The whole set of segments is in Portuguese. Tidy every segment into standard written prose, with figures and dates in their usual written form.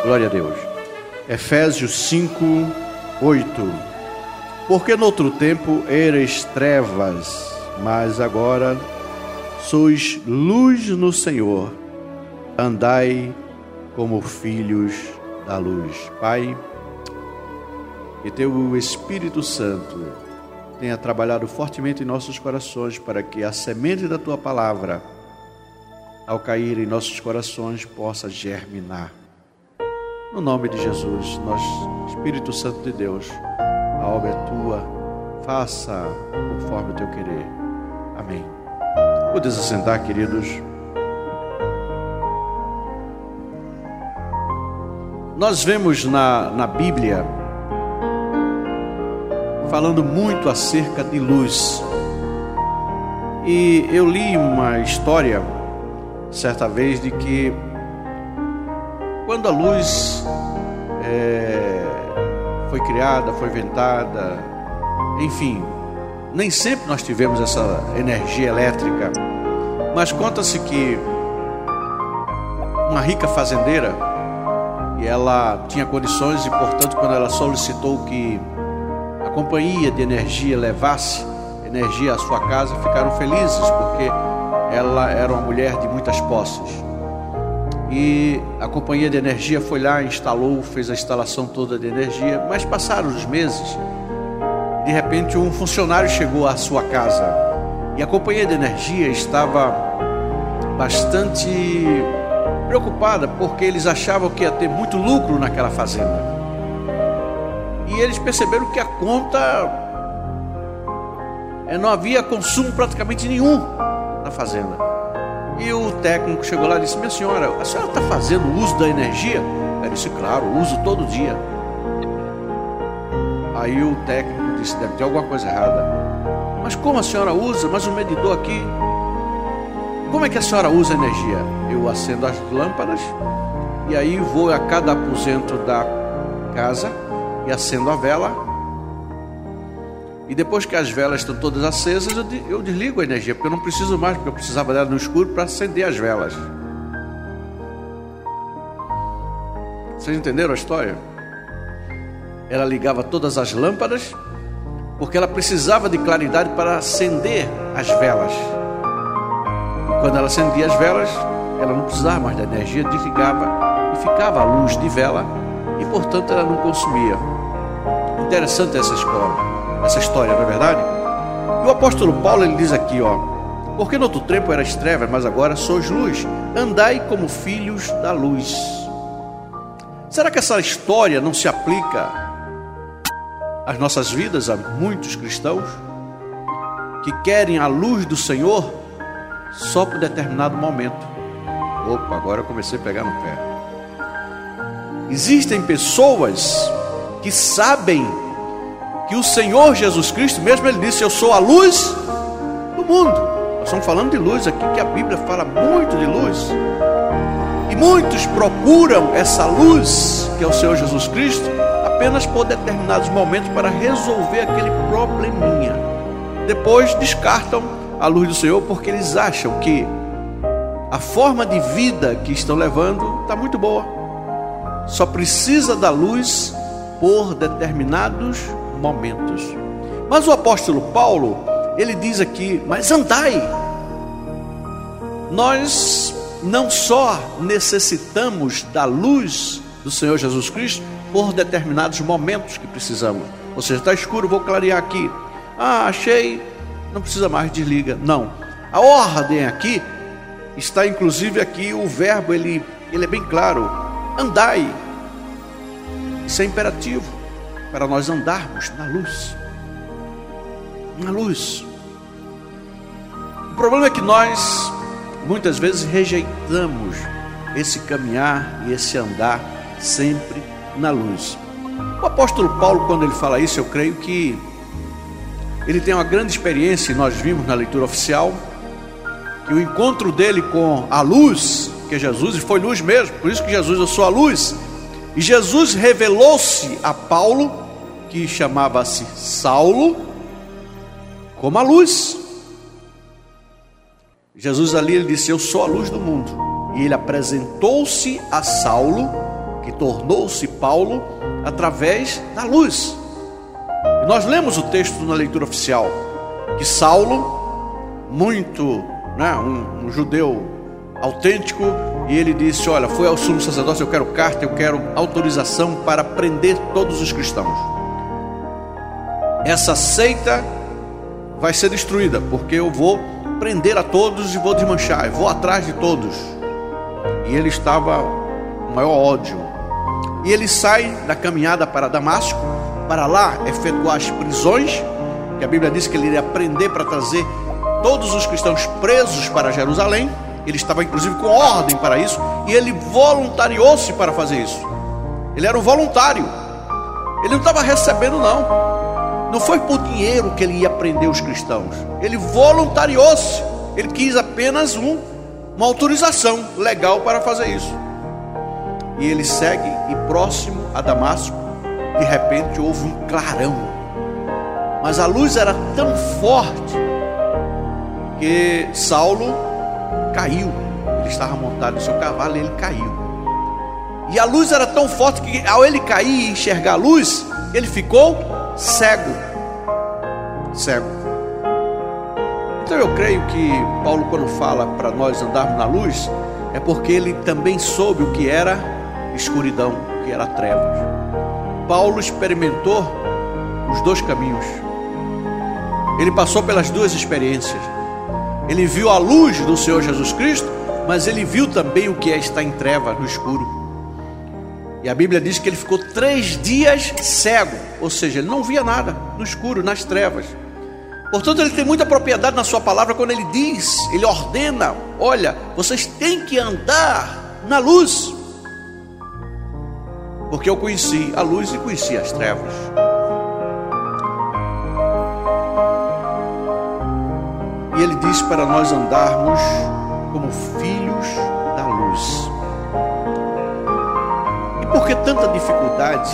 Glória a Deus. Efésios 5, 8. Porque noutro tempo erais trevas, mas agora sois luz no Senhor. Andai como filhos da luz. Pai, que teu Espírito Santo tenha trabalhado fortemente em nossos corações para que a semente da tua palavra, ao cair em nossos corações, possa germinar. No nome de Jesus, nós, Espírito Santo de Deus, a obra é tua, faça conforme o teu querer. Amém. Podes assentar, queridos. Nós vemos na Bíblia falando muito acerca de luz. E eu li uma história certa vez de que quando a luz foi criada, foi inventada, enfim, nem sempre nós tivemos essa energia elétrica, mas conta-se que uma rica fazendeira, e ela tinha condições e, portanto, quando ela solicitou que a companhia de energia levasse energia à sua casa, ficaram felizes, porque ela era uma mulher de muitas posses. E a companhia de energia foi lá, instalou, fez a instalação toda de energia, mas passaram os meses, de repente um funcionário chegou à sua casa e a companhia de energia estava bastante preocupada, porque eles achavam que ia ter muito lucro naquela fazenda. E eles perceberam que a conta não havia consumo praticamente nenhum na fazenda. E o técnico chegou lá e disse: minha senhora, a senhora está fazendo uso da energia? Ela disse: claro, uso todo dia. Aí o técnico disse: deve ter alguma coisa errada. Mas como a senhora usa? Mas o medidor aqui. Como é que a senhora usa a energia? Eu acendo as lâmpadas e aí vou a cada aposento da casa e acendo a vela. E depois que as velas estão todas acesas, eu desligo a energia, porque eu não preciso mais, porque eu precisava dela no escuro para acender as velas. Vocês entenderam a história? Ela ligava todas as lâmpadas, porque ela precisava de claridade para acender as velas. E quando ela acendia as velas, ela não precisava mais da energia, desligava e ficava a luz de vela, e portanto ela não consumia. Interessante essa história, não é verdade? E o apóstolo Paulo, ele diz aqui, porque no outro tempo eras trevas, mas agora sois luz. Andai como filhos da luz. Será que essa história não se aplica às nossas vidas, a muitos cristãos que querem a luz do Senhor só por determinado momento? Opa, agora eu comecei a pegar no pé. Existem pessoas que sabem que o Senhor Jesus Cristo, mesmo ele disse: eu sou a luz do mundo. Nós estamos falando de luz aqui, que a Bíblia fala muito de luz. E muitos procuram essa luz, que é o Senhor Jesus Cristo, apenas por determinados momentos para resolver aquele probleminha. Depois descartam a luz do Senhor, porque eles acham que a forma de vida que estão levando está muito boa. Só precisa da luz por determinados momentos. Mas o apóstolo Paulo, ele diz aqui: mas andai. Nós não só necessitamos da luz do Senhor Jesus Cristo por determinados momentos que precisamos. Ou seja, está escuro, vou clarear aqui. Achei, não precisa mais, desliga. Não, a ordem aqui está, inclusive aqui o verbo, ele é bem claro: andai. Isso é imperativo para nós andarmos na luz. Na luz. O problema é que nós muitas vezes rejeitamos esse caminhar e esse andar sempre na luz. O apóstolo Paulo, quando ele fala isso, eu creio que ele tem uma grande experiência, e nós vimos na leitura oficial que o encontro dele com a luz, que é Jesus, e foi luz mesmo, por isso que Jesus: eu sou a luz. E Jesus revelou-se a Paulo, que chamava-se Saulo, como a luz. Jesus ali, ele disse: eu sou a luz do mundo. E ele apresentou-se a Saulo que tornou-se Paulo através da luz. E nós lemos o texto na leitura oficial, que Saulo, muito, um judeu autêntico, e ele disse: olha, foi ao sumo sacerdócio, eu quero carta, eu quero autorização para prender todos os cristãos. Essa seita vai ser destruída, porque eu vou prender a todos e vou desmanchar, eu vou atrás de todos. E ele estava com maior ódio. E ele sai da caminhada para Damasco, para lá efetuar as prisões, que a Bíblia diz que ele iria prender para trazer todos os cristãos presos para Jerusalém. Ele estava inclusive com ordem para isso, e ele voluntariou-se para fazer isso. Ele era um voluntário, ele não estava recebendo não foi por dinheiro que ele ia prender os cristãos. Ele voluntariou-se, ele quis apenas uma autorização legal para fazer isso. E ele segue, e próximo a Damasco, de repente houve um clarão, mas a luz era tão forte que Saulo caiu. Ele estava montado no seu cavalo e ele caiu. E a luz era tão forte que, ao ele cair e enxergar a luz, ele ficou cego. Então eu creio que Paulo, quando fala para nós andarmos na luz, é porque ele também soube o que era escuridão, o que era trevas. Paulo experimentou os dois caminhos. Ele passou pelas duas experiências. Ele viu a luz do Senhor Jesus Cristo, mas ele viu também o que é estar em trevas, no escuro. E a Bíblia diz que ele ficou 3 dias cego, ou seja, ele não via nada no escuro, nas trevas. Portanto, ele tem muita propriedade na sua palavra quando ele diz, ele ordena: olha, vocês têm que andar na luz, porque eu conheci a luz e conheci as trevas. E ele diz para nós andarmos como filhos da luz. E por que tanta dificuldade?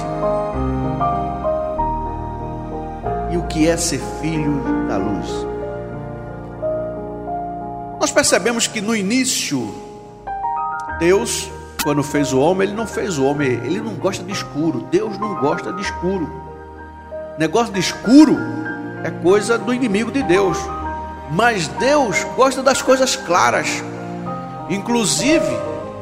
E o que é ser filho da luz? Nós percebemos que no início, Deus, quando fez o homem, ele não fez o homem, ele não gosta de escuro. Deus não gosta de escuro. Negócio de escuro é coisa do inimigo de Deus. Mas Deus gosta das coisas claras. Inclusive,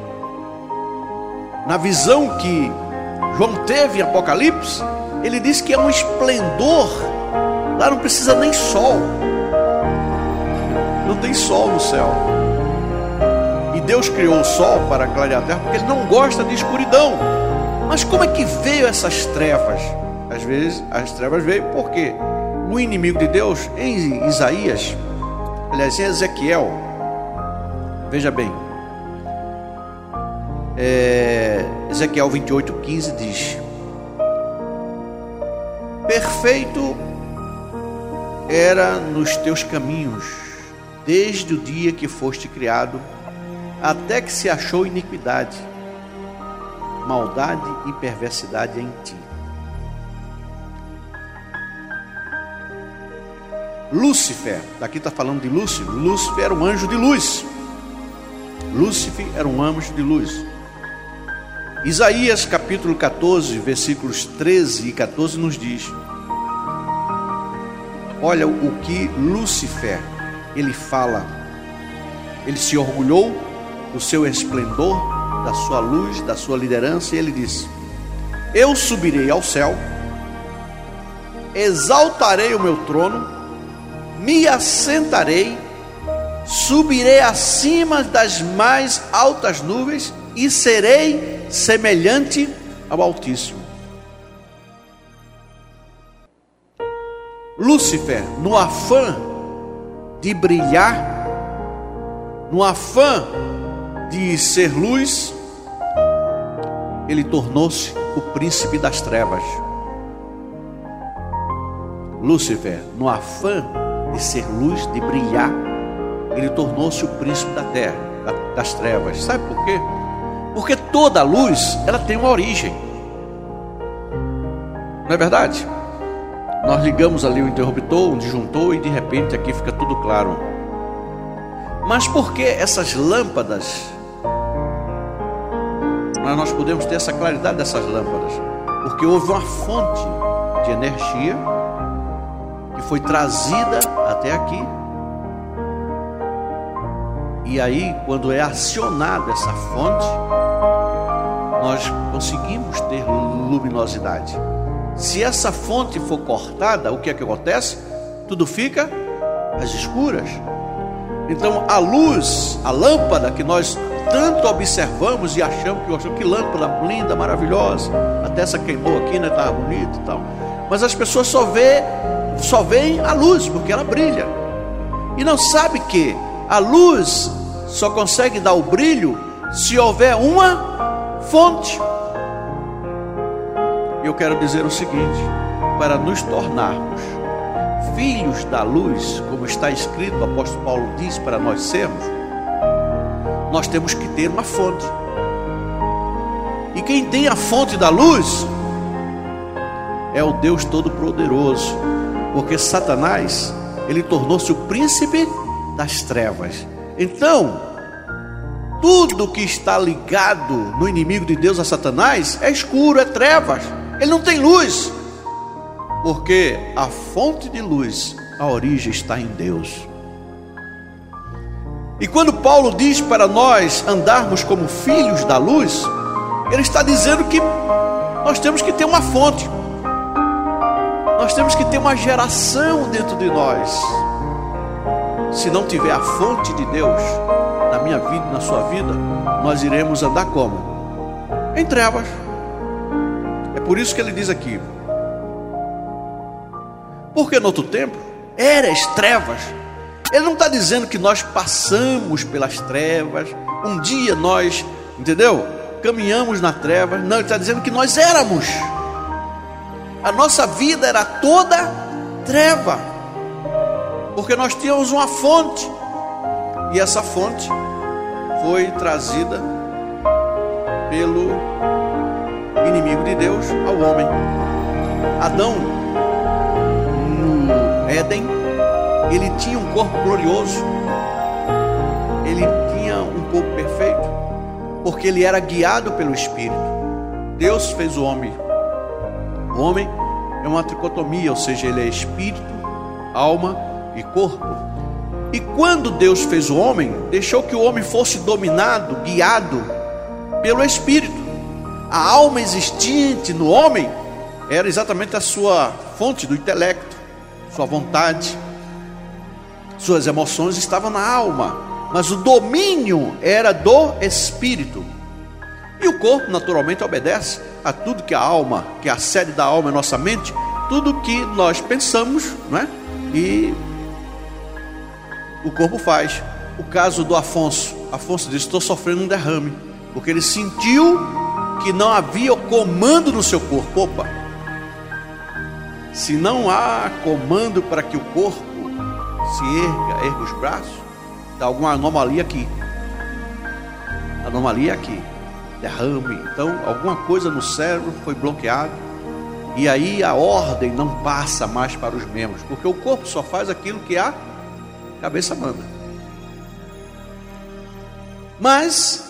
na visão que João teve em Apocalipse, ele diz que é um esplendor. Lá não precisa nem sol. Não tem sol no céu. E Deus criou o sol para clarear a terra, porque ele não gosta de escuridão. Mas como é que veio essas trevas? Às vezes as trevas veio porque o inimigo de Deus, em Isaías, aliás, em Ezequiel, veja bem, Ezequiel 28:15 diz: perfeito era nos teus caminhos, desde o dia que foste criado, até que se achou iniquidade, maldade e perversidade em ti. Lúcifer, daqui está falando de Lúcifer. Lúcifer era um anjo de luz. Lúcifer era um anjo de luz. Isaías capítulo 14, versículos 13 e 14 nos diz: olha o que Lúcifer, ele fala. Ele se orgulhou do seu esplendor, da sua luz, da sua liderança, e ele disse: eu subirei ao céu, exaltarei o meu trono, me assentarei, subirei acima das mais altas nuvens e serei semelhante ao Altíssimo. Lúcifer, no afã de brilhar, no afã de ser luz, ele tornou-se o príncipe das trevas. Lúcifer, no afã de ser luz, de brilhar, ele tornou-se o príncipe da terra, das trevas. Sabe por quê? Porque toda luz, ela tem uma origem. Não é verdade? Nós ligamos ali o interruptor, um disjuntor, e de repente aqui fica tudo claro. Mas por que essas lâmpadas Mas nós podemos ter essa claridade dessas lâmpadas, porque houve uma fonte de energia que foi trazida até aqui. E aí, quando é acionada essa fonte, nós conseguimos ter luminosidade. Se essa fonte for cortada, o que é que acontece? Tudo fica às escuras. Então a luz, a lâmpada que nós tanto observamos e achamos que lâmpada linda, maravilhosa, até essa queimou aqui, né? Estava bonita e tal. Mas as pessoas só veem a luz, porque ela brilha. E não sabe que a luz só consegue dar o brilho se houver uma fonte. Eu quero dizer o seguinte: para nos tornarmos filhos da luz, como está escrito, o apóstolo Paulo diz para nós sermos, nós temos que ter uma fonte. E quem tem a fonte da luz é o Deus Todo-Poderoso, porque Satanás, ele tornou-se o príncipe das trevas. Então, tudo que está ligado no inimigo de Deus, a Satanás, é escuro, é trevas. Ele não tem luz, porque a fonte de luz, a origem está em Deus. E quando Paulo diz para nós andarmos como filhos da luz, ele está dizendo que nós temos que ter uma fonte, nós temos que ter uma geração dentro de nós. Se não tiver a fonte de Deus na minha vida e na sua vida, nós iremos andar como? Em trevas. É por isso que ele diz aqui: porque no outro tempo eras trevas. Ele não está dizendo que nós passamos pelas trevas, um dia nós, entendeu? Caminhamos na treva. Não, ele está dizendo que nós éramos. A nossa vida era toda treva, porque nós tínhamos uma fonte, e essa fonte foi trazida pelo inimigo de Deus ao homem. Adão, no Éden, ele tinha um corpo glorioso, ele tinha um corpo perfeito, porque ele era guiado pelo Espírito. Deus fez o homem. O homem é uma tricotomia, ou seja, ele é espírito, alma e corpo. E quando Deus fez o homem, deixou que o homem fosse dominado, guiado pelo Espírito. A alma existente no homem era exatamente a sua fonte do intelecto, sua vontade, suas emoções estavam na alma, mas o domínio era do Espírito. E o corpo naturalmente obedece a tudo que a alma, que a sede da alma é nossa mente, tudo que nós pensamos, não é? E o corpo faz. O caso do Afonso disse: estou sofrendo um derrame, porque ele sentiu que não havia comando no seu corpo. Opa, se não há comando para que o corpo se erga os braços, está alguma anomalia aqui. Anomalia aqui, derrame. Então alguma coisa no cérebro foi bloqueado, e aí a ordem não passa mais para os membros, porque o corpo só faz aquilo que a cabeça manda. Mas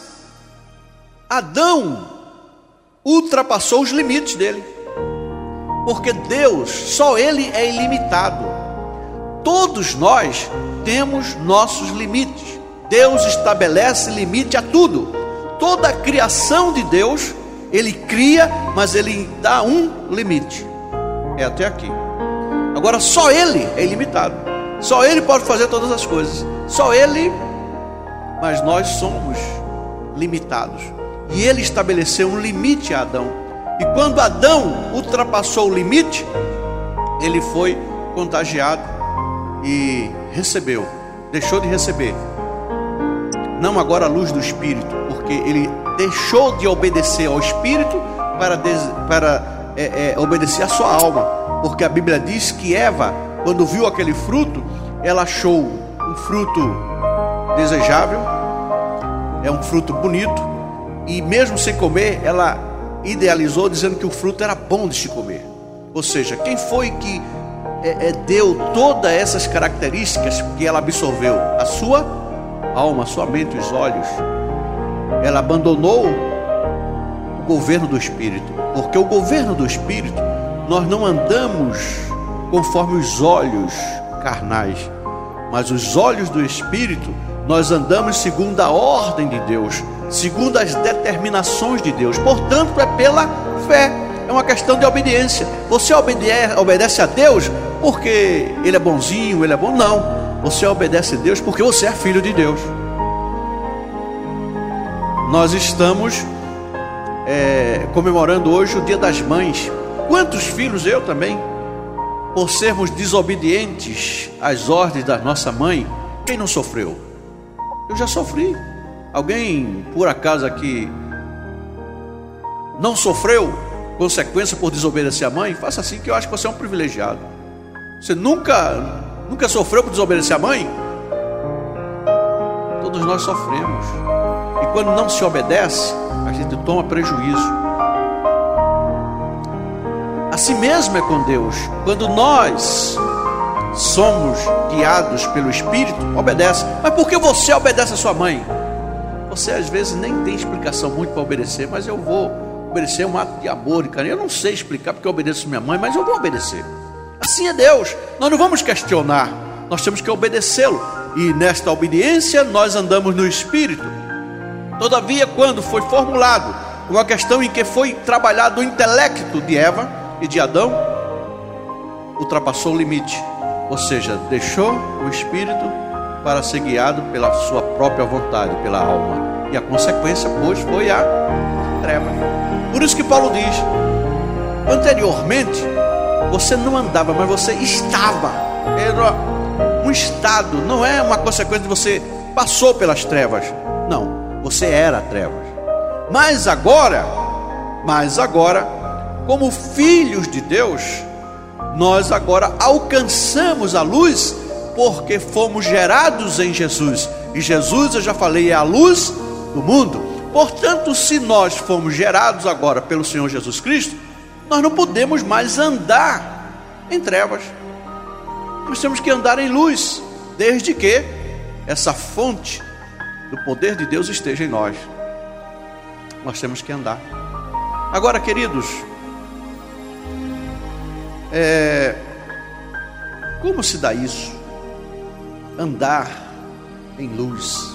Adão ultrapassou os limites dele, porque Deus, só Ele é ilimitado. Todos nós temos nossos limites. Deus estabelece limite a tudo. Toda a criação de Deus, Ele cria, mas Ele dá um limite. É até aqui. Agora só Ele é ilimitado. Só Ele pode fazer todas as coisas. Só Ele. Mas nós somos limitados. E Ele estabeleceu um limite a Adão. E quando Adão ultrapassou o limite, ele foi contagiado e recebeu, deixou de receber, não agora a luz do Espírito, porque ele deixou de obedecer ao Espírito para obedecer à sua alma. Porque a Bíblia diz que Eva, quando viu aquele fruto, ela achou um fruto desejável, é um fruto bonito, e mesmo sem comer, ela idealizou dizendo que o fruto era bom de se comer. Ou seja, quem foi que deu todas essas características que ela absorveu? A sua alma, a sua mente, os olhos. Ela abandonou governo do Espírito, porque o governo do Espírito, nós não andamos conforme os olhos carnais, mas os olhos do Espírito, nós andamos segundo a ordem de Deus, segundo as determinações de Deus. Portanto, é pela fé, é uma questão de obediência. Você obedece a Deus porque Ele é bonzinho, Ele é bom? Não, você obedece a Deus porque você é filho de Deus. Nós estamos comemorando hoje o Dia das Mães. Quantos filhos, eu também, por sermos desobedientes às ordens da nossa mãe, quem não sofreu? Eu já sofri. Alguém, por acaso aqui, não sofreu consequência por desobedecer a mãe? Faça assim, que eu acho que você é um privilegiado. Você nunca sofreu por desobedecer a mãe? Todos nós sofremos. E quando não se obedece, a gente toma prejuízo. Assim mesmo é com Deus. Quando nós somos guiados pelo Espírito, obedece. Mas por que você obedece a sua mãe? Você às vezes nem tem explicação muito para obedecer, mas eu vou obedecer, um ato de amor e carinho. Eu não sei explicar porque eu obedeço minha mãe, mas eu vou obedecer. Assim é Deus. Nós não vamos questionar, nós temos que obedecê-lo. E nesta obediência nós andamos no Espírito. Todavia, quando foi formulado uma questão em que foi trabalhado o intelecto de Eva e de Adão, ultrapassou o limite, ou seja, deixou o Espírito para ser guiado pela sua própria vontade, pela alma, e a consequência, pois, foi a treva. Por isso que Paulo diz: anteriormente você não andava, mas você estava. Era um estado, não é uma consequência de você passou pelas trevas, não, você era trevas. Mas agora, como filhos de Deus, nós agora alcançamos a luz, porque fomos gerados em Jesus. E Jesus, eu já falei, é a luz do mundo. Portanto, se nós fomos gerados agora pelo Senhor Jesus Cristo, nós não podemos mais andar em trevas. Nós temos que andar em luz, desde que essa fonte do poder de Deus esteja em nós. Nós temos que andar. Agora, queridos, como se dá isso? Andar em luz.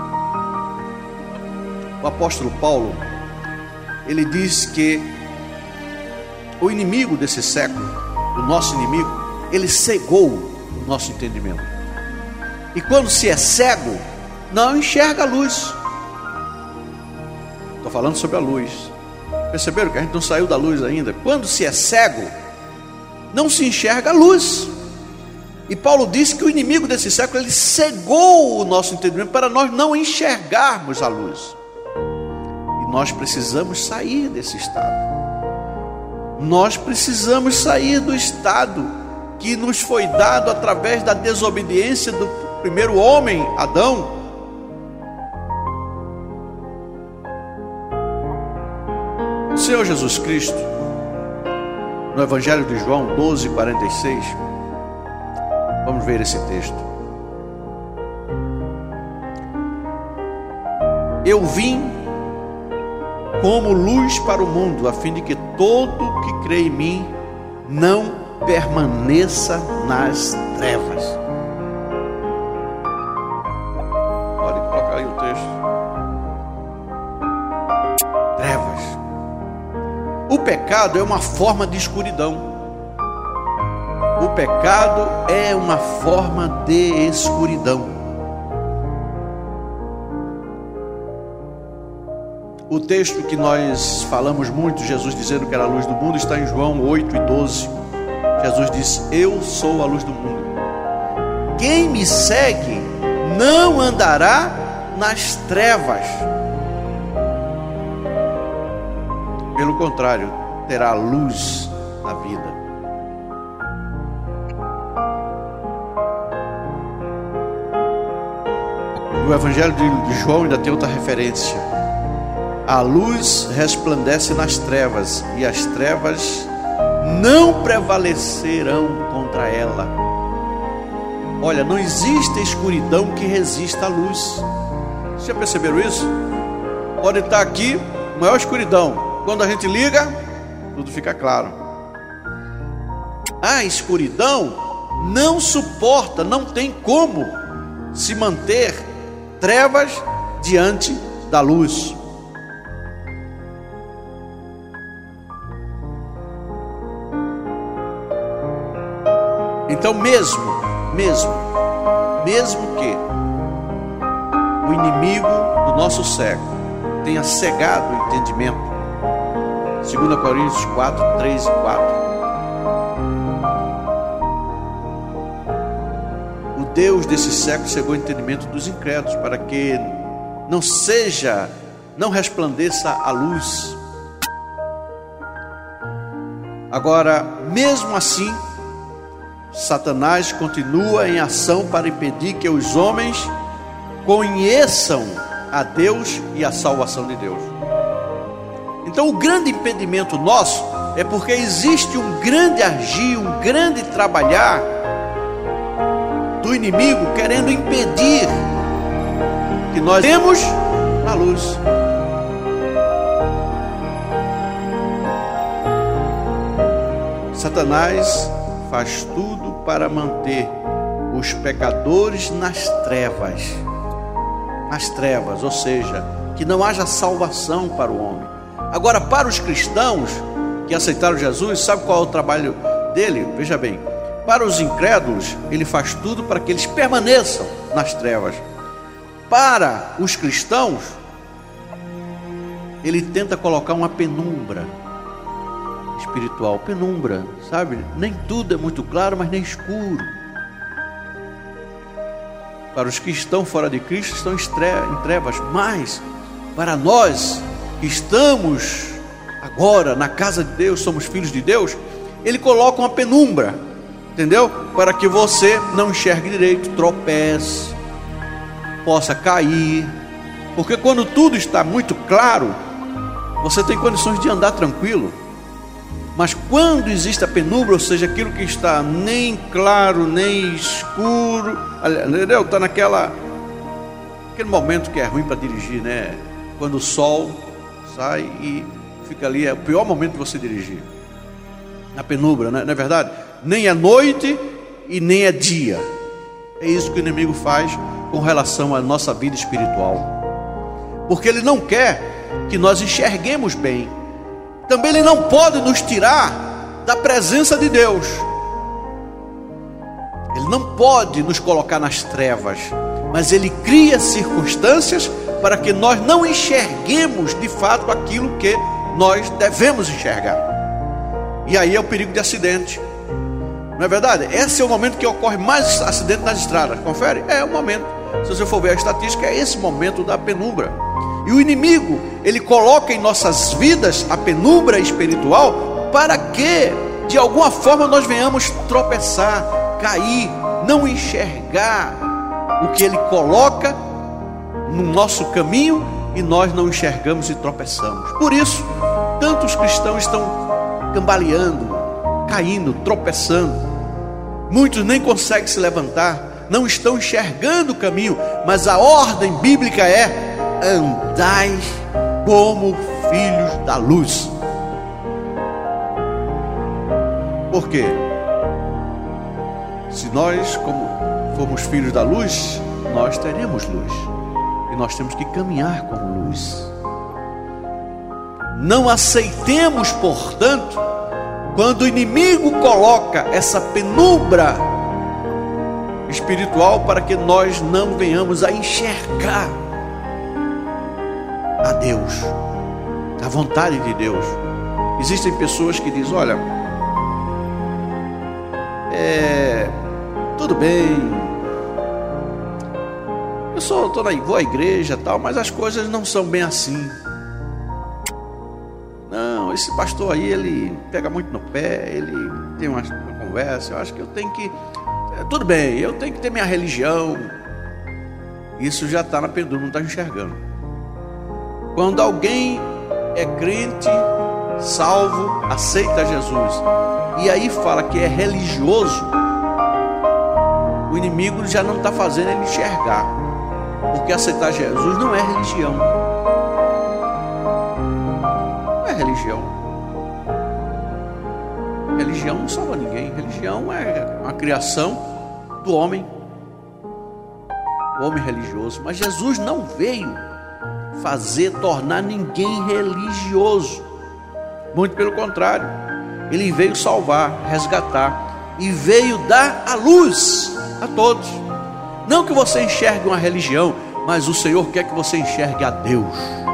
O apóstolo Paulo, ele diz que o inimigo desse século, o nosso inimigo, ele cegou o nosso entendimento. E quando se é cego, não enxerga a luz. Estou falando sobre a luz. Perceberam que a gente não saiu da luz ainda? Quando se é cego, não se enxerga a luz. E Paulo diz que o inimigo desse século, ele cegou o nosso entendimento para nós não enxergarmos a luz. E nós precisamos sair desse estado. Nós precisamos sair do estado que nos foi dado através da desobediência do primeiro homem, Adão. O Senhor Jesus Cristo, no Evangelho de João 12:46, vamos ver esse texto. Eu vim como luz para o mundo, a fim de que todo que crê em mim não permaneça nas trevas. Pode colocar aí o texto. Trevas. O pecado é uma forma de escuridão. O pecado é uma forma de escuridão. O texto que nós falamos muito, Jesus dizendo que era a luz do mundo, está em João 8:12. Jesus diz: eu sou a luz do mundo. Quem me segue não andará nas trevas. Pelo contrário, terá luz na vida. No Evangelho de João ainda tem outra referência. A luz resplandece nas trevas, e as trevas não prevalecerão contra ela. Olha, não existe escuridão que resista à luz. Vocês já perceberam isso? Pode estar aqui, maior escuridão, quando a gente liga, tudo fica claro. A escuridão não suporta, não tem como se manter trevas diante da luz. Então mesmo que o inimigo do nosso século tenha cegado o entendimento, 2 Coríntios 4, 3 e 4, o Deus desse século cegou o entendimento dos incrédulos, para que não resplandeça a luz. Agora, mesmo assim, Satanás continua em ação para impedir que os homens conheçam a Deus e a salvação de Deus. Então o grande impedimento nosso é porque existe um grande agir, um grande trabalhar do inimigo querendo impedir que nós temos a luz. Satanás faz tudo para manter os pecadores nas trevas, ou seja, que não haja salvação para o homem. Agora, para os cristãos que aceitaram Jesus, sabe qual é o trabalho dele? Veja bem, para os incrédulos, ele faz tudo para que eles permaneçam nas trevas. Para os cristãos, ele tenta colocar uma penumbra espiritual, penumbra, sabe? Nem tudo é muito claro, mas nem escuro. Para os que estão fora de Cristo, estão em trevas, mas para nós que estamos agora na casa de Deus, somos filhos de Deus, ele coloca uma penumbra, entendeu? Para que você não enxergue direito, tropece, possa cair, porque quando tudo está muito claro, você tem condições de andar tranquilo. Mas quando existe a penumbra, ou seja, aquilo que está nem claro, nem escuro, entendeu? Está aquele momento que é ruim para dirigir, né? Quando o sol sai e fica ali, é o pior momento de você dirigir. Na penumbra, né? Não é verdade? Nem é noite e nem é dia. É isso que o inimigo faz com relação à nossa vida espiritual. Porque ele não quer que nós enxerguemos bem. Também ele não pode nos tirar da presença de Deus. Ele não pode nos colocar nas trevas, mas ele cria circunstâncias para que nós não enxerguemos de fato aquilo que nós devemos enxergar. E aí é o perigo de acidente. Não é verdade? Esse é o momento que ocorre mais acidente nas estradas. Confere? É o momento. Se você for ver a estatística, é esse momento da penumbra. E o inimigo, ele coloca em nossas vidas a penumbra espiritual para que, de alguma forma, nós venhamos tropeçar, cair, não enxergar o que ele coloca no nosso caminho e nós não enxergamos e tropeçamos. Por isso, tantos cristãos estão cambaleando, caindo, tropeçando. Muitos nem conseguem se levantar, não estão enxergando o caminho, mas a ordem bíblica é: andais como filhos da luz. Por quê? Se nós, como formos filhos da luz, nós teremos luz. E nós temos que caminhar como luz. Não aceitemos, portanto, quando o inimigo coloca essa penumbra espiritual para que nós não venhamos a enxergar a Deus, a vontade de Deus. Existem pessoas que dizem: olha, tudo bem, vou à igreja tal, mas as coisas não são bem assim. Não, esse pastor aí, ele pega muito no pé, ele tem uma conversa, eu acho que eu tenho que, tudo bem, eu tenho que ter minha religião. Isso já está na penumbra, não está enxergando. Quando alguém é crente, salvo, aceita Jesus, e aí fala que é religioso, o inimigo já não está fazendo ele enxergar, porque aceitar Jesus não é religião. Não é religião. religião. Religião não salva ninguém. Religião é uma criação do homem. O homem religioso. Mas Jesus não veio tornar ninguém religioso. Muito pelo contrário. Ele veio salvar, resgatar. E veio dar a luz a todos. Não que você enxergue uma religião, mas o Senhor quer que você enxergue a Deus.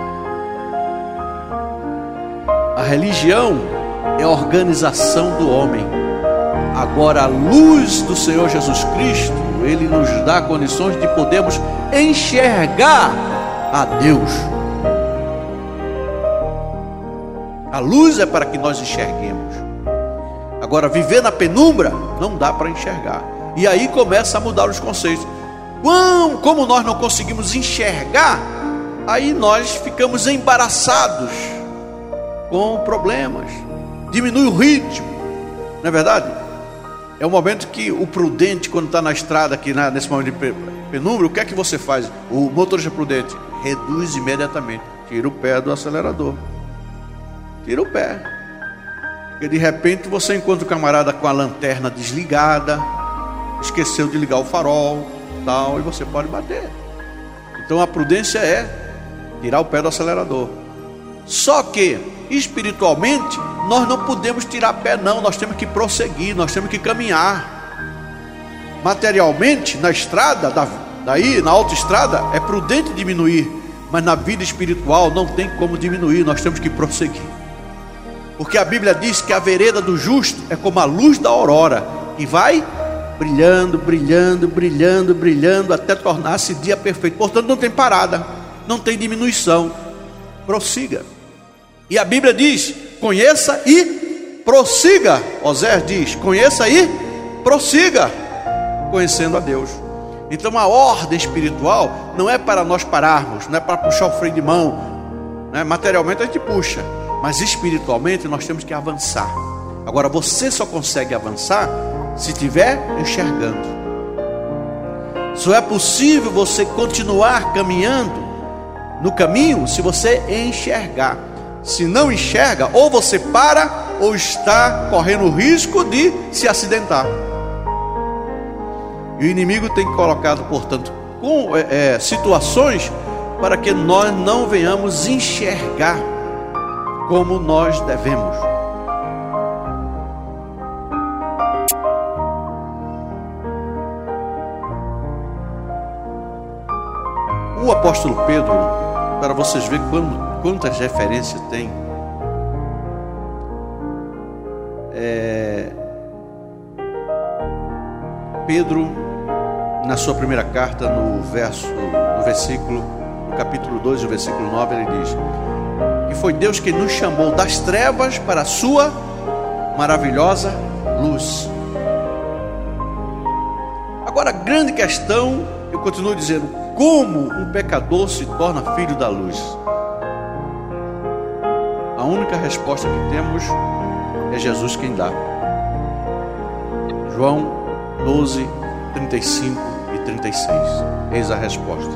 A religião é a organização do homem. Agora a luz do Senhor Jesus Cristo, Ele nos dá condições de podermos enxergar a Deus. A luz é para que nós enxerguemos. Agora viver na penumbra não dá para enxergar. E aí começa a mudar os conceitos. Como nós não conseguimos enxergar, aí nós ficamos embaraçados com problemas. Diminui o ritmo, não é verdade? É o momento que o prudente, quando está na estrada aqui, nesse momento de penumbra, o que é que você faz? O motorista prudente reduz imediatamente, tira o pé do acelerador, tira o pé, porque de repente você encontra o camarada com a lanterna desligada, esqueceu de ligar o farol, tal, e você pode bater. Então a prudência é tirar o pé do acelerador. Só que espiritualmente nós não podemos tirar pé, não. Nós temos que prosseguir, nós temos que caminhar. Materialmente, na estrada, daí na autoestrada, é prudente diminuir, mas na vida espiritual não tem como diminuir, nós temos que prosseguir. Porque a Bíblia diz que a vereda do justo é como a luz da aurora, que vai brilhando, brilhando, brilhando, brilhando, até tornar-se dia perfeito. Portanto, não tem parada, não tem diminuição. Prossiga. E a Bíblia diz: conheça e prossiga. Oséias diz: conheça e prossiga, conhecendo a Deus. Então a ordem espiritual não é para nós pararmos, não é para puxar o freio de mão, né? Materialmente a gente puxa, mas espiritualmente nós temos que avançar. Agora você só consegue avançar se estiver enxergando. Só é possível você continuar caminhando no caminho se você enxergar. Se não enxerga, ou você para, ou está correndo o risco de se acidentar. E o inimigo tem colocado, portanto, situações para que nós não venhamos enxergar como nós devemos. O apóstolo Pedro, para vocês verem quantas referências tem, Pedro, na sua primeira carta, no capítulo 2, o versículo 9, ele diz que foi Deus que nos chamou das trevas para a sua maravilhosa luz. Agora a grande questão, eu continuo dizendo, como um pecador se torna filho da luz? A única resposta que temos é Jesus quem dá. João 12, 35 e 36. Eis a resposta.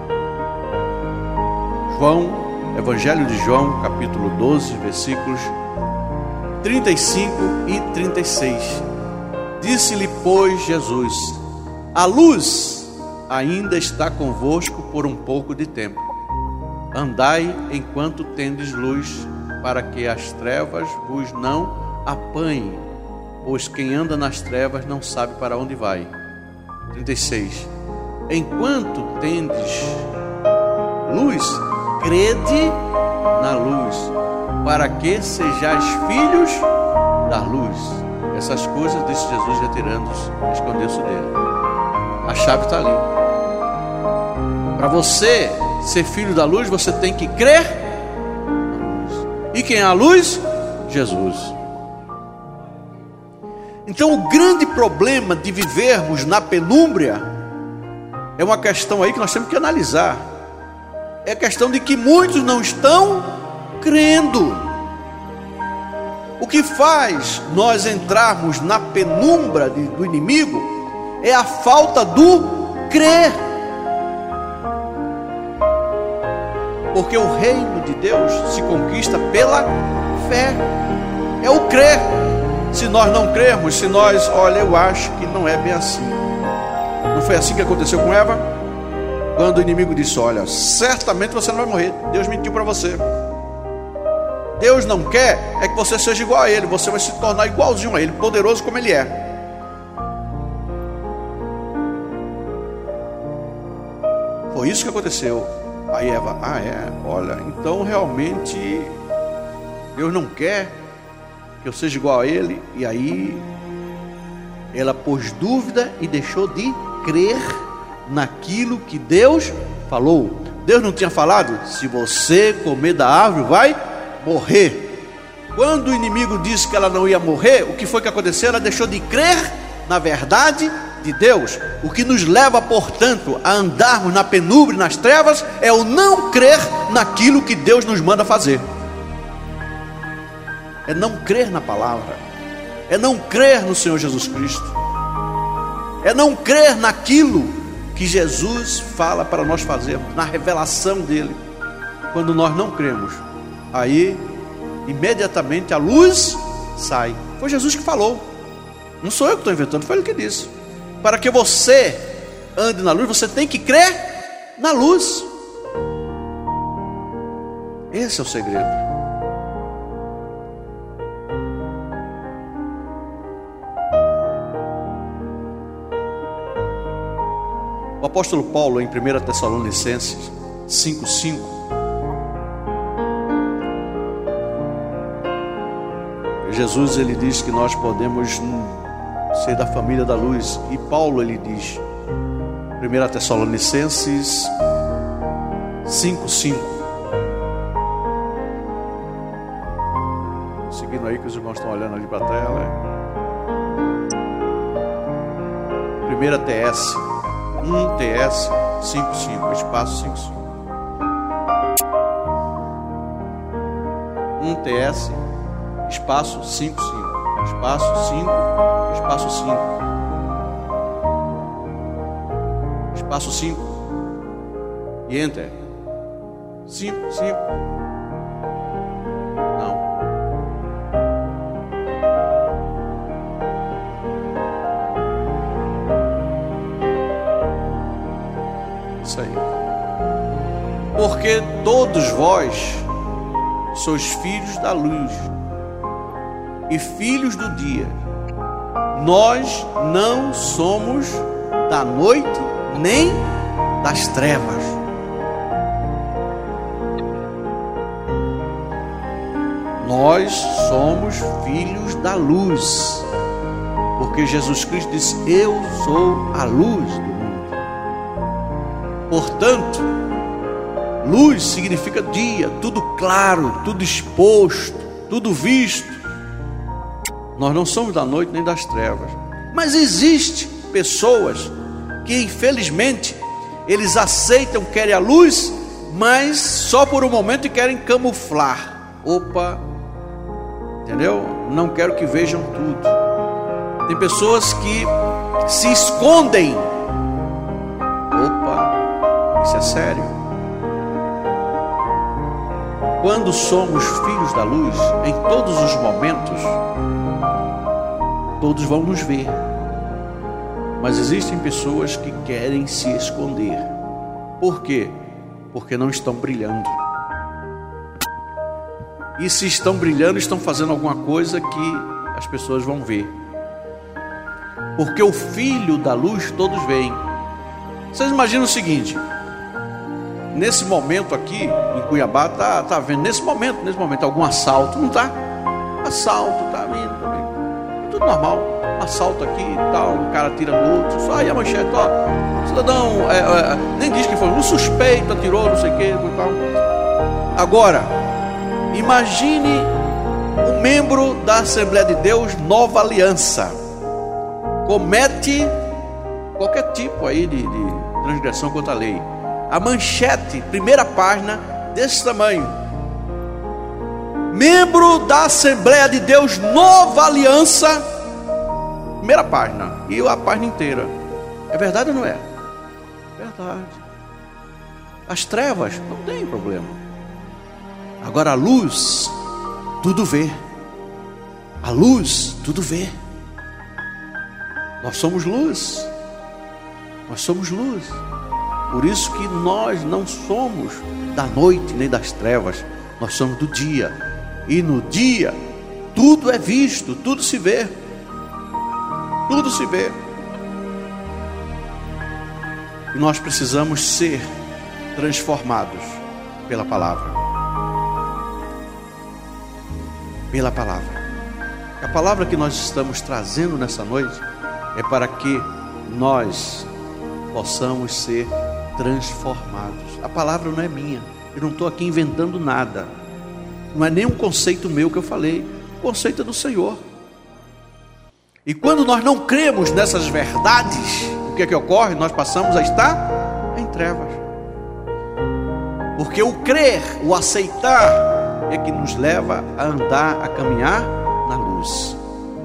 Evangelho de João, capítulo 12, versículos 35 e 36. Disse-lhe, pois, Jesus: a luz ainda está convosco por um pouco de tempo. Andai enquanto tendes luz, para que as trevas vos não apanhem, pois quem anda nas trevas não sabe para onde vai. 36. Enquanto tendes luz, crede na luz, para que sejais filhos da luz. Essas coisas disse Jesus, retirando-se, escondeu-se dele. A chave está ali. Para você ser filho da luz, você tem que crer na luz. E quem é a luz? Jesus. Então o grande problema de vivermos na penumbra é uma questão aí que nós temos que analisar. É a questão de que muitos não estão crendo. O que faz nós entrarmos na penumbra do inimigo é a falta do crer. Porque o reino de Deus se conquista pela fé, é o crer. Se nós não crermos, se nós, olha, eu acho que não é bem assim. Não foi assim que aconteceu com Eva? Quando o inimigo disse, olha, certamente você não vai morrer, Deus mentiu para você. Deus não quer é que você seja igual a Ele, você vai se tornar igualzinho a Ele, poderoso como Ele é. Foi isso que aconteceu. Aí Eva, olha, então realmente Deus não quer que eu seja igual a Ele. E aí ela pôs dúvida e deixou de crer naquilo que Deus falou. Deus não tinha falado, se você comer da árvore vai morrer. Quando o inimigo disse que ela não ia morrer, o que foi que aconteceu? Ela deixou de crer na verdade de Deus. O que nos leva, portanto, a andarmos na penumbra e nas trevas é o não crer naquilo que Deus nos manda fazer. É não crer na palavra, é não crer no Senhor Jesus Cristo, é não crer naquilo que Jesus fala para nós fazermos, na revelação dele. Quando nós não cremos, aí imediatamente a luz sai. Foi Jesus que falou, não sou eu que estou inventando, foi ele que disse. Para que você ande na luz, você tem que crer na luz. Esse é o segredo. O apóstolo Paulo, em 1 Tessalonicenses 5,5, Jesus ele diz que nós podemos ser da família da luz. E Paulo ele diz, 1 Tessalonicenses 5,5, seguindo aí que os irmãos estão olhando ali para a tela, 1 TS 5,5, espaço 5,5, 1 TS espaço 5,5, espaço 5, espaço 5, espaço 5 e enter. 5, não. Isso aí. Porque todos vós sois filhos da luz e filhos do dia. Nós não somos da noite nem das trevas. Nós somos filhos da luz, porque Jesus Cristo disse, eu sou a luz do mundo. Portanto, luz significa dia, tudo claro, tudo exposto, tudo visto. Nós não somos da noite nem das trevas. Mas existem pessoas que infelizmente eles aceitam, querem a luz, mas só por um momento e querem camuflar. Opa, entendeu? Não quero que vejam tudo. Tem pessoas que se escondem. Opa, isso é sério. Quando somos filhos da luz, em todos os momentos, todos vão nos ver. Mas existem pessoas que querem se esconder. Por quê? Porque não estão brilhando. E se estão brilhando, estão fazendo alguma coisa que as pessoas vão ver. Porque o filho da luz todos veem. Vocês imaginam o seguinte: nesse momento aqui em Cuiabá tá vendo nesse momento algum assalto, não tá? Assalto, tá vindo, tudo normal. Assalto aqui e tal, um cara tira do outro, só aí a manchete, ó, cidadão, nem diz que foi, um suspeito atirou, não sei o que, tal. Agora, imagine um membro da Assembleia de Deus Nova Aliança, comete qualquer tipo aí de transgressão contra a lei. A manchete, primeira página, desse tamanho. Membro da Assembleia de Deus Nova Aliança, primeira página, e a página inteira. É verdade ou não é? Verdade. As trevas não tem problema. Agora a luz tudo vê. A luz tudo vê. Nós somos luz. Nós somos luz. Por isso que nós não somos da noite nem das trevas. Nós somos do dia. E no dia tudo é visto, tudo se vê. Tudo se vê. E nós precisamos ser transformados pela palavra. Pela palavra. A palavra que nós estamos trazendo nessa noite é para que nós possamos ser transformados. A palavra não é minha. Eu não estou aqui inventando nada. Não é nenhum conceito meu que eu falei. O conceito é do Senhor. E quando nós não cremos nessas verdades, o que é que ocorre? Nós passamos a estar em trevas. Porque o crer, o aceitar, é que nos leva a andar, a caminhar na luz.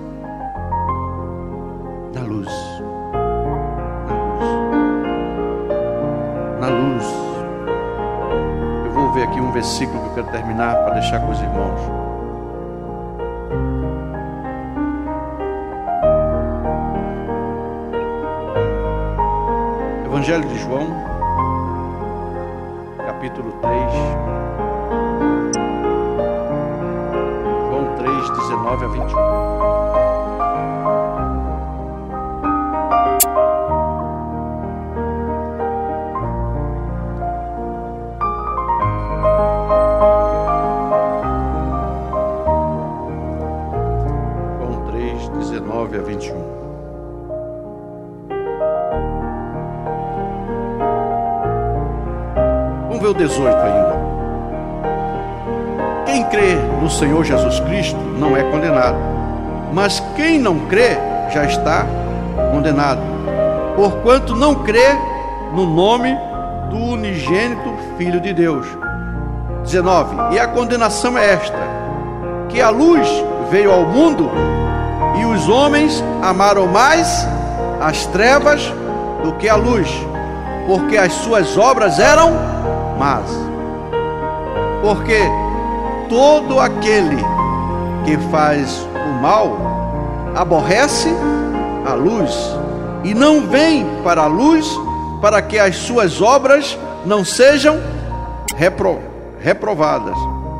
Na luz. Na luz. Na luz. Eu vou ver aqui um versículo que eu quero terminar para deixar com os irmãos. Evangelho de João, capítulo 3. João 3, 19 a 21. João 3, 19 a 21. Vamos ver o 18 ainda. Quem crê no Senhor Jesus Cristo não é condenado, mas quem não crê já está condenado, porquanto não crê no nome do unigênito Filho de Deus. 19. E a condenação é esta: que a luz veio ao mundo, e os homens amaram mais as trevas do que a luz, porque as suas obras eram más. Porque todo aquele que faz o mal aborrece a luz e não vem para a luz, para que as suas obras não sejam reprovadas.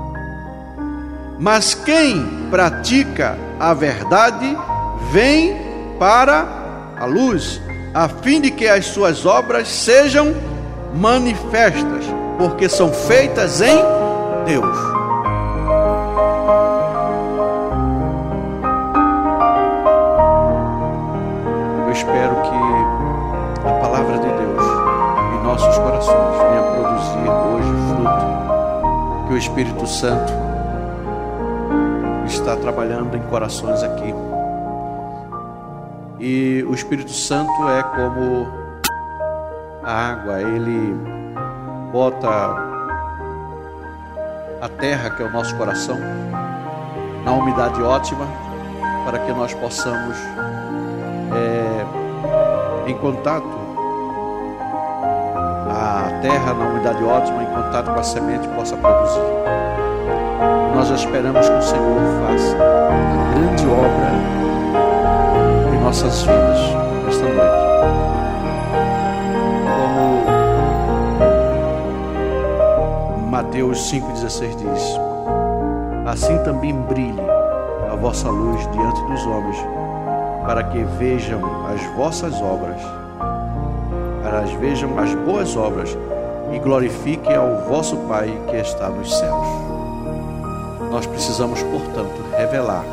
Mas quem pratica a verdade vem para a luz, a fim de que as suas obras sejam manifestas, porque são feitas em Deus. Eu espero que a palavra de Deus em nossos corações venha produzir hoje fruto, que o Espírito Santo está trabalhando em corações aqui. E o Espírito Santo é como a água, ele bota a terra, que é o nosso coração, na umidade ótima, para que nós possamos em contato, a terra na umidade ótima, em contato com a semente, possa produzir. Nós esperamos que o Senhor faça uma grande obra em nossas vidas nesta noite. Como Mateus 5,16 diz: assim também brilhe a vossa luz diante dos homens, para que vejam as vossas obras, para que vejam as boas obras e glorifiquem ao vosso Pai que está nos céus. Nós precisamos, portanto, revelar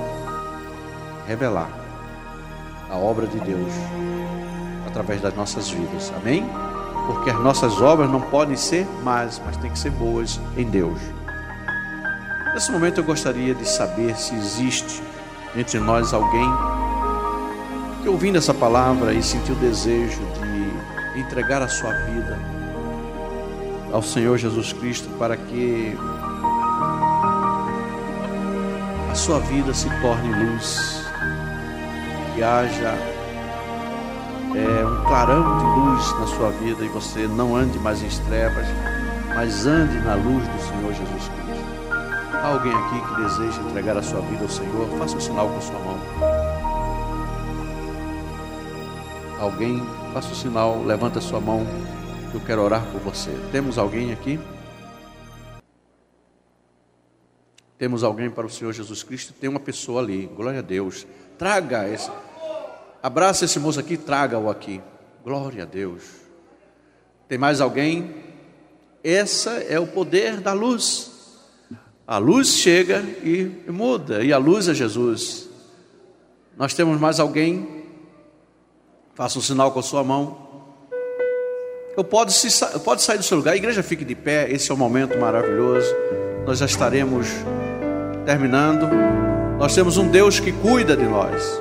a obra de Deus através das nossas vidas, amém? Porque as nossas obras não podem ser más, mas tem que ser boas em Deus. Nesse momento eu gostaria de saber se existe entre nós alguém que, ouvindo essa palavra e sentiu o desejo de entregar a sua vida ao Senhor Jesus Cristo, para que a sua vida se torne luz, que haja um clarão de luz na sua vida e você não ande mais em trevas, mas ande na luz do Senhor Jesus Cristo. Há alguém aqui que deseja entregar a sua vida ao Senhor? Faça um sinal com a sua mão. Alguém, faça um sinal, levanta a sua mão, que eu quero orar por você. Temos alguém aqui? Temos alguém para o Senhor Jesus Cristo? Tem uma pessoa ali, glória a Deus. Traga esse, abraça esse moço aqui, traga-o aqui. Glória a Deus. Tem mais alguém? Essa é o poder da luz. A luz chega e muda, e a luz é Jesus. Nós temos mais alguém? Faça um sinal com a sua mão. Pode sair do seu lugar. A igreja fique de pé. Esse é um momento maravilhoso. Nós já estaremos terminando. Nós temos um Deus que cuida de nós.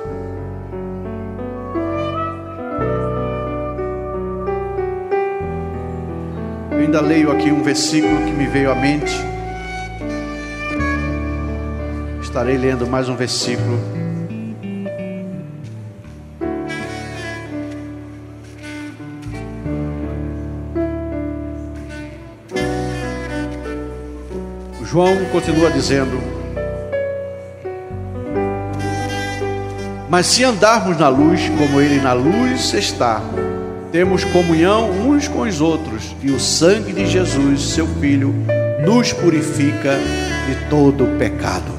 Eu ainda leio aqui um versículo que me veio à mente. Estarei lendo mais um versículo. João continua dizendo: mas se andarmos na luz, como Ele na luz está, temos comunhão uns com os outros, e o sangue de Jesus, seu Filho, nos purifica de todo pecado.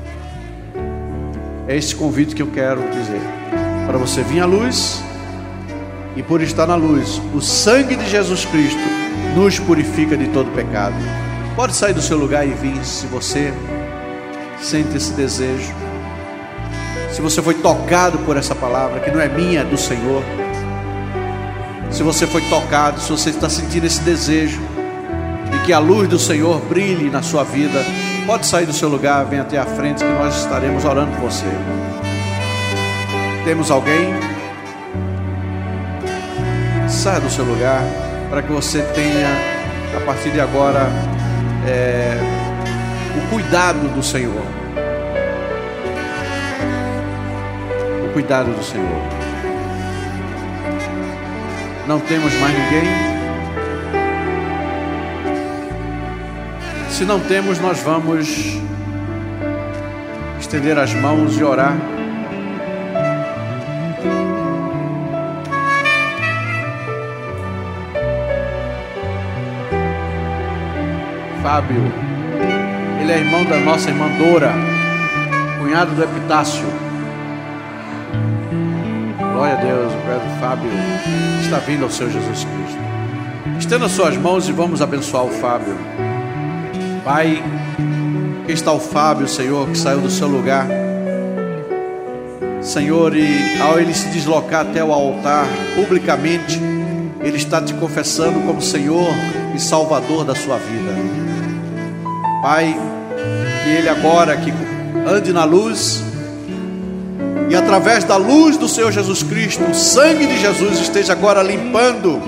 É esse convite que eu quero dizer, para você vir à luz, e por estar na luz, o sangue de Jesus Cristo nos purifica de todo pecado. Pode sair do seu lugar e vir, se você sente esse desejo. Se você foi tocado por essa palavra, que não é minha, é do Senhor. Se você foi tocado, se você está sentindo esse desejo de que a luz do Senhor brilhe na sua vida, pode sair do seu lugar, vem até a frente, que nós estaremos orando por você. Temos alguém? Saia do seu lugar, para que você tenha, a partir de agora, o cuidado do Senhor. O cuidado do Senhor. Não temos mais ninguém? Se não temos, nós vamos estender as mãos e orar. Fábio, ele é irmão da nossa irmã Dora, cunhado do Epitácio. Glória a Deus, o Pedro Fábio está vindo ao Senhor Jesus Cristo. Estenda suas mãos e vamos abençoar o Fábio. Pai, aqui está o Fábio, Senhor, que saiu do seu lugar, Senhor, e ao ele se deslocar até o altar, publicamente, ele está te confessando como Senhor e Salvador da sua vida. Pai, que ele agora que ande na luz, e através da luz do Senhor Jesus Cristo, o sangue de Jesus esteja agora limpando,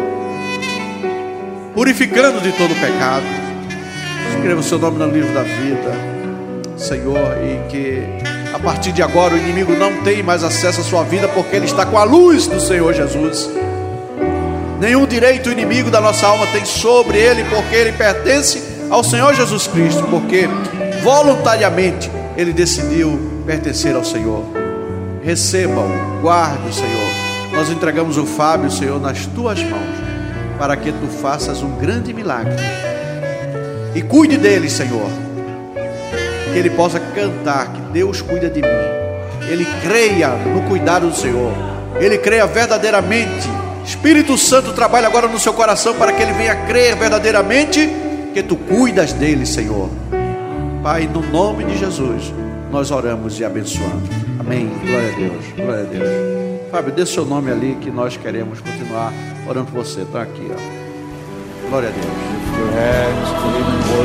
purificando de todo pecado. Escreva o seu nome no livro da vida, Senhor, e que a partir de agora o inimigo não tem mais acesso à sua vida, porque ele está com a luz do Senhor Jesus. Nenhum direito o inimigo da nossa alma tem sobre ele, porque ele pertence ao Senhor Jesus Cristo, porque voluntariamente ele decidiu pertencer ao Senhor. Receba-o, guarde o Senhor. Nós entregamos o Fábio, Senhor, nas tuas mãos, para que tu faças um grande milagre, e cuide dele, Senhor, que ele possa cantar que Deus cuida de mim. Ele creia no cuidado do Senhor, ele creia verdadeiramente. Espírito Santo trabalha agora no seu coração, para que ele venha crer verdadeiramente que tu cuidas dele, Senhor. Pai, no nome de Jesus, nós oramos e abençoamos. Amém. Glória a Deus. Glória a Deus. Fábio, dê seu nome ali, que nós queremos continuar orando por você. Está aqui, ó. Glória a Deus. Lift your hands to Him in worship.